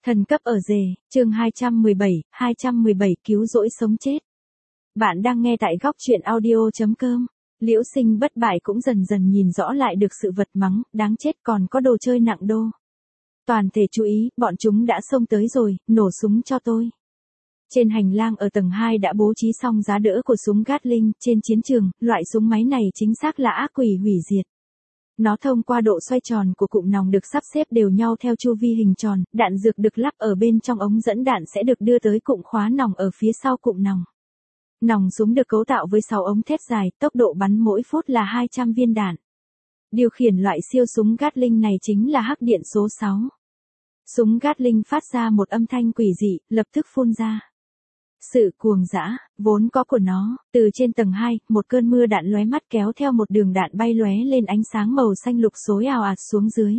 Thần cấp ở rể, chương 217 cứu rỗi sống chết. Bạn đang nghe tại góc truyện audio.com. Liễu Sinh bất bại cũng dần dần nhìn rõ lại được sự vật mắng, đáng chết còn có đồ chơi nặng đô. Toàn thể chú ý, bọn chúng đã xông tới rồi, nổ súng cho tôi. Trên hành lang ở tầng 2 đã bố trí xong giá đỡ của súng Gatling, trên chiến trường, loại súng máy này chính xác là ác quỷ hủy diệt. Nó thông qua độ xoay tròn của cụm nòng được sắp xếp đều nhau theo chu vi hình tròn, đạn dược được lắp ở bên trong ống dẫn đạn sẽ được đưa tới cụm khóa nòng ở phía sau cụm nòng. Nòng súng được cấu tạo với 6 ống thép dài, tốc độ bắn mỗi phút là 200 viên đạn. Điều khiển loại siêu súng Gatling này chính là hắc điện số 6. Súng Gatling phát ra một âm thanh quỷ dị, lập tức phun ra. Sự cuồng dã, vốn có của nó, từ trên tầng 2, một cơn mưa đạn lóe mắt kéo theo một đường đạn bay lóe lên ánh sáng màu xanh lục xối ào ạt xuống dưới.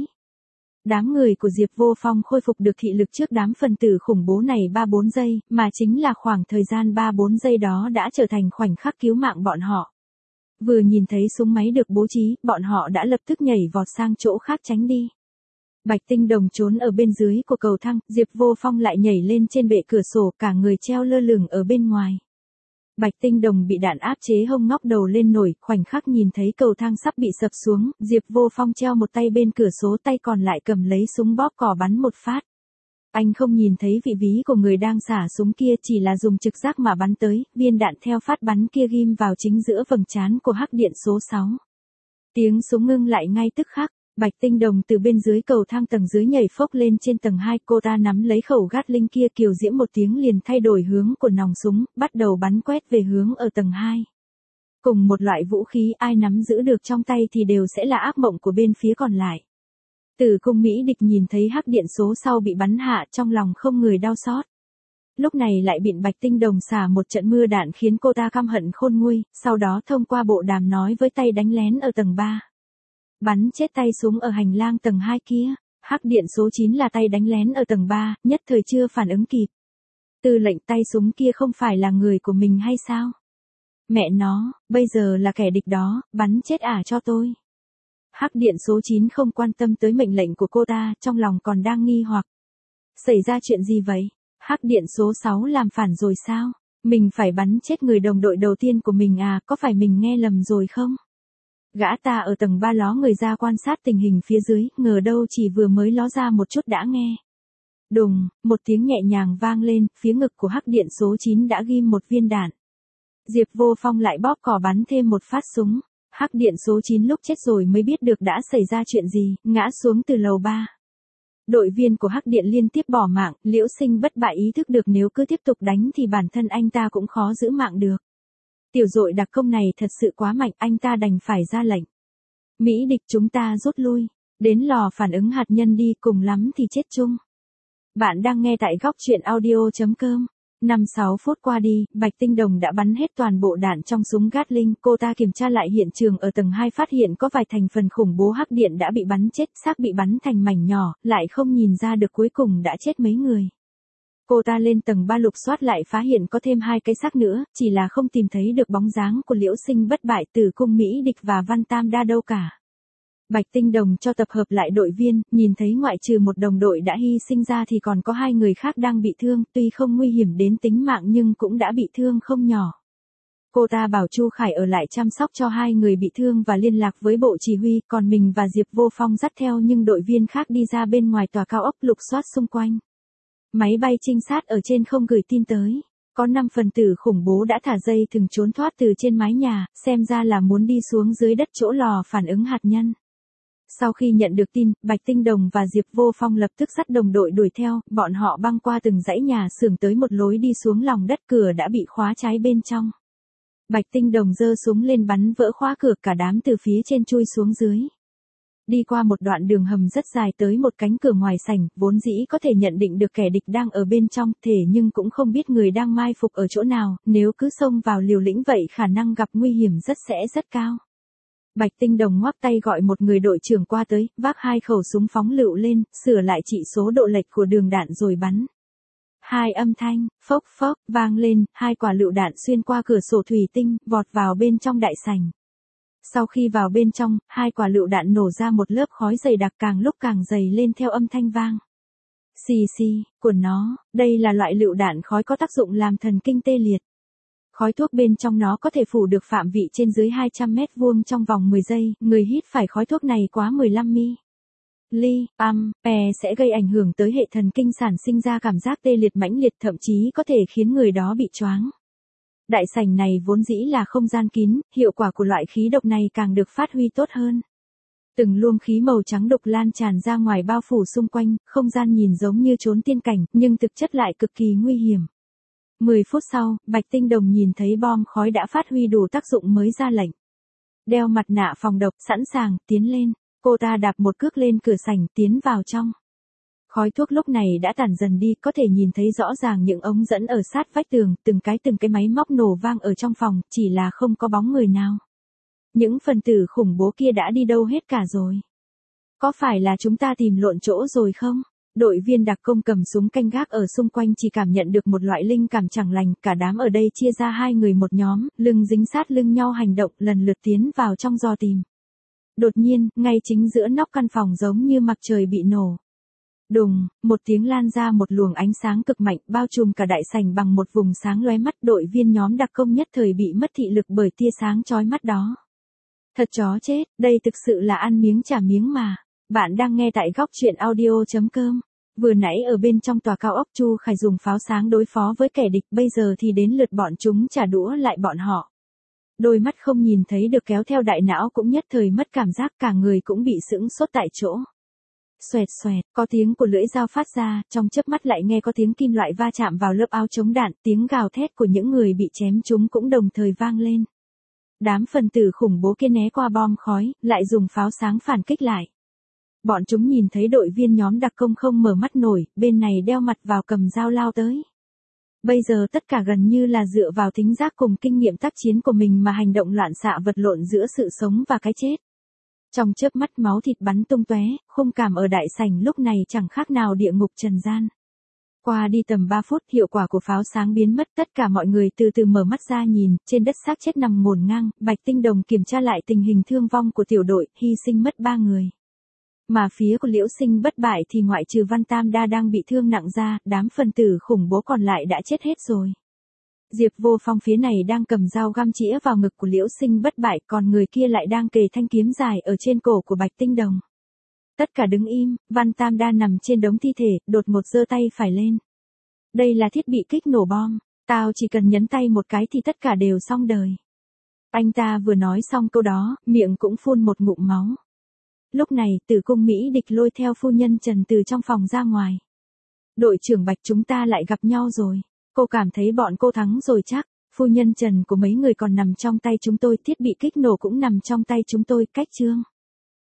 Đám người của Diệp Vô Phong khôi phục được thị lực trước đám phần tử khủng bố này 3-4 giây, mà chính là khoảng thời gian 3-4 giây đó đã trở thành khoảnh khắc cứu mạng bọn họ. Vừa nhìn thấy súng máy được bố trí, bọn họ đã lập tức nhảy vọt sang chỗ khác tránh đi. Bạch Tinh Đồng trốn ở bên dưới của cầu thang, Diệp Vô Phong lại nhảy lên trên bệ cửa sổ, cả người treo lơ lửng ở bên ngoài. Bạch Tinh Đồng bị đạn áp chế hông ngóc đầu lên nổi, khoảnh khắc nhìn thấy cầu thang sắp bị sập xuống, Diệp Vô Phong treo một tay bên cửa sổ, tay còn lại cầm lấy súng bóp cò bắn một phát. Anh không nhìn thấy vị trí của người đang xả súng kia, chỉ là dùng trực giác mà bắn tới, viên đạn theo phát bắn kia ghim vào chính giữa vầng trán của hắc điện số 6. Tiếng súng ngưng lại ngay tức khắc. Bạch Tinh Đồng từ bên dưới cầu thang tầng dưới nhảy phốc lên trên tầng 2, cô ta nắm lấy khẩu Gatling kia, kiều diễm một tiếng liền thay đổi hướng của nòng súng, bắt đầu bắn quét về hướng ở tầng 2. Cùng một loại vũ khí, ai nắm giữ được trong tay thì đều sẽ là ác mộng của bên phía còn lại. Tử Cung Mỹ Địch nhìn thấy hắc điện số sau bị bắn hạ, trong lòng không người đau xót. Lúc này lại bị Bạch Tinh Đồng xả một trận mưa đạn khiến cô ta căm hận khôn nguôi, sau đó thông qua bộ đàm nói với tay đánh lén ở tầng 3. Bắn chết tay súng ở hành lang tầng 2 kia. Hắc điện số 9 là tay đánh lén ở tầng 3, nhất thời chưa phản ứng kịp. Tư lệnh, tay súng kia không phải là người của mình hay sao? Mẹ nó, bây giờ là kẻ địch đó, bắn chết cho tôi. Hắc điện số 9 không quan tâm tới mệnh lệnh của cô ta, trong lòng còn đang nghi hoặc. Xảy ra chuyện gì vậy? Hắc điện số 6 làm phản rồi sao? Mình phải bắn chết người đồng đội đầu tiên của mình có phải mình nghe lầm rồi không? Gã ta ở tầng 3 ló người ra quan sát tình hình phía dưới, ngờ đâu chỉ vừa mới ló ra một chút đã nghe. Đùng, một tiếng nhẹ nhàng vang lên, phía ngực của hắc điện số 9 đã ghim một viên đạn. Diệp Vô Phong lại bóp cò bắn thêm một phát súng. Hắc điện số 9 lúc chết rồi mới biết được đã xảy ra chuyện gì, ngã xuống từ lầu 3. Đội viên của hắc điện liên tiếp bỏ mạng, Liễu Sinh bất bại ý thức được nếu cứ tiếp tục đánh thì bản thân anh ta cũng khó giữ mạng được. Tiểu dội đặc công này thật sự quá mạnh, anh ta đành phải ra lệnh. Mỹ Địch, chúng ta rút lui, đến lò phản ứng hạt nhân đi, cùng lắm thì chết chung. Bạn đang nghe tại góc truyện audio.com. 5-6 phút qua đi, Bạch Tinh Đồng đã bắn hết toàn bộ đạn trong súng Gatling, cô ta kiểm tra lại hiện trường ở tầng 2 phát hiện có vài thành phần khủng bố hắc điện đã bị bắn chết, xác bị bắn thành mảnh nhỏ, lại không nhìn ra được cuối cùng đã chết mấy người. Cô ta lên tầng 3 lục soát lại phá hiện có thêm 2 cái xác nữa, chỉ là không tìm thấy được bóng dáng của Liễu Sinh bất bại, Tử Cung Mỹ Địch và Văn Tam Đa đâu cả. Bạch Tinh Đồng cho tập hợp lại đội viên, nhìn thấy ngoại trừ một đồng đội đã hy sinh ra thì còn có 2 người khác đang bị thương, tuy không nguy hiểm đến tính mạng nhưng cũng đã bị thương không nhỏ. Cô ta bảo Chu Khải ở lại chăm sóc cho 2 người bị thương và liên lạc với bộ chỉ huy, còn mình và Diệp Vô Phong dắt theo nhưng đội viên khác đi ra bên ngoài tòa cao ốc lục soát xung quanh. Máy bay trinh sát ở trên không gửi tin tới. Có 5 phần tử khủng bố đã thả dây thừng trốn thoát từ trên mái nhà, xem ra là muốn đi xuống dưới đất chỗ lò phản ứng hạt nhân. Sau khi nhận được tin, Bạch Tinh Đồng và Diệp Vô Phong lập tức dắt đồng đội đuổi theo, bọn họ băng qua từng dãy nhà xưởng tới một lối đi xuống lòng đất, cửa đã bị khóa trái bên trong. Bạch Tinh Đồng giơ súng lên bắn vỡ khóa cửa, cả đám từ phía trên chui xuống dưới. Đi qua một đoạn đường hầm rất dài tới một cánh cửa ngoài sảnh, vốn dĩ có thể nhận định được kẻ địch đang ở bên trong, thể nhưng cũng không biết người đang mai phục ở chỗ nào, nếu cứ xông vào liều lĩnh vậy khả năng gặp nguy hiểm rất cao. Bạch Tinh Đồng ngoắc tay gọi một người đội trưởng qua tới, vác 2 khẩu súng phóng lựu lên, sửa lại chỉ số độ lệch của đường đạn rồi bắn. 2 âm thanh, phốc phốc, vang lên, 2 quả lựu đạn xuyên qua cửa sổ thủy tinh, vọt vào bên trong đại sảnh. Sau khi vào bên trong, 2 quả lựu đạn nổ ra một lớp khói dày đặc càng lúc càng dày lên theo âm thanh vang. Xì xì, của nó, đây là loại lựu đạn khói có tác dụng làm thần kinh tê liệt. Khói thuốc bên trong nó có thể phủ được phạm vị trên dưới 200 mét vuông trong vòng 10 giây, người hít phải khói thuốc này quá 15 mAh sẽ gây ảnh hưởng tới hệ thần kinh sản sinh ra cảm giác tê liệt mãnh liệt thậm chí có thể khiến người đó bị choáng. Đại sảnh này vốn dĩ là không gian kín, hiệu quả của loại khí độc này càng được phát huy tốt hơn. Từng luồng khí màu trắng độc lan tràn ra ngoài bao phủ xung quanh, không gian nhìn giống như chốn tiên cảnh, nhưng thực chất lại cực kỳ nguy hiểm. 10 phút sau, Bạch Tinh Đồng nhìn thấy bom khói đã phát huy đủ tác dụng mới ra lệnh. Đeo mặt nạ phòng độc, sẵn sàng, tiến lên. Cô ta đạp một cước lên cửa sảnh, tiến vào trong. Khói thuốc lúc này đã tản dần đi, có thể nhìn thấy rõ ràng những ống dẫn ở sát vách tường, từng cái máy móc nổ vang ở trong phòng, chỉ là không có bóng người nào. Những phần tử khủng bố kia đã đi đâu hết cả rồi? Có phải là chúng ta tìm lộn chỗ rồi không? Đội viên đặc công cầm súng canh gác ở xung quanh chỉ cảm nhận được một loại linh cảm chẳng lành, cả đám ở đây chia ra hai người một nhóm, lưng dính sát lưng nhau hành động, lần lượt tiến vào trong dò tìm. Đột nhiên, ngay chính giữa nóc căn phòng giống như mặt trời bị nổ. Đùng, một tiếng lan ra một luồng ánh sáng cực mạnh, bao trùm cả đại sảnh bằng một vùng sáng lóe mắt. Đội viên nhóm đặc công nhất thời bị mất thị lực bởi tia sáng chói mắt đó. Thật chó chết, đây thực sự là ăn miếng trả miếng mà. Bạn đang nghe tại góc truyện audio.com. Vừa nãy ở bên trong tòa cao ốc Chu Khải dùng pháo sáng đối phó với kẻ địch, bây giờ thì đến lượt bọn chúng trả đũa lại bọn họ. Đôi mắt không nhìn thấy được kéo theo đại não cũng nhất thời mất cảm giác, cả người cũng bị sững sốt tại chỗ. Xoẹt xoẹt, có tiếng của lưỡi dao phát ra, trong chớp mắt lại nghe có tiếng kim loại va chạm vào lớp áo chống đạn, tiếng gào thét của những người bị chém trúng cũng đồng thời vang lên. Đám phần tử khủng bố kia né qua bom khói, lại dùng pháo sáng phản kích lại. Bọn chúng nhìn thấy đội viên nhóm đặc công không mở mắt nổi, bên này đeo mặt vào cầm dao lao tới. Bây giờ tất cả gần như là dựa vào thính giác cùng kinh nghiệm tác chiến của mình mà hành động loạn xạ vật lộn giữa sự sống và cái chết. Trong chớp mắt máu thịt bắn tung tóe, khung cảm ở đại sảnh lúc này chẳng khác nào địa ngục trần gian. Qua đi tầm 3 phút, hiệu quả của pháo sáng biến mất, tất cả mọi người từ từ mở mắt ra nhìn, trên đất xác chết nằm ngổn ngang. Bạch Tinh Đồng kiểm tra lại tình hình thương vong của tiểu đội, hy sinh mất 3 người. Mà phía của Liễu Sinh bất bại thì ngoại trừ Văn Tam Đa đang bị thương nặng ra, đám phần tử khủng bố còn lại đã chết hết rồi. Diệp Vô Phong phía này đang cầm dao găm chĩa vào ngực của Liễu Sinh bất bại, còn người kia lại đang kề thanh kiếm dài ở trên cổ của Bạch Tinh Đồng. Tất cả đứng im, Văn Tam Đa nằm trên đống thi thể, đột ngột giơ tay phải lên. Đây là thiết bị kích nổ bom, tao chỉ cần nhấn tay một cái thì tất cả đều xong đời. Anh ta vừa nói xong câu đó, miệng cũng phun một ngụm máu. Lúc này, Tử Cung Mỹ Địch lôi theo phu nhân Trần từ trong phòng ra ngoài. Đội trưởng Bạch, chúng ta lại gặp nhau rồi. Cô cảm thấy bọn cô thắng rồi chắc. Phu nhân Trần của mấy người còn nằm trong tay chúng tôi, thiết bị kích nổ cũng nằm trong tay chúng tôi, cách chương.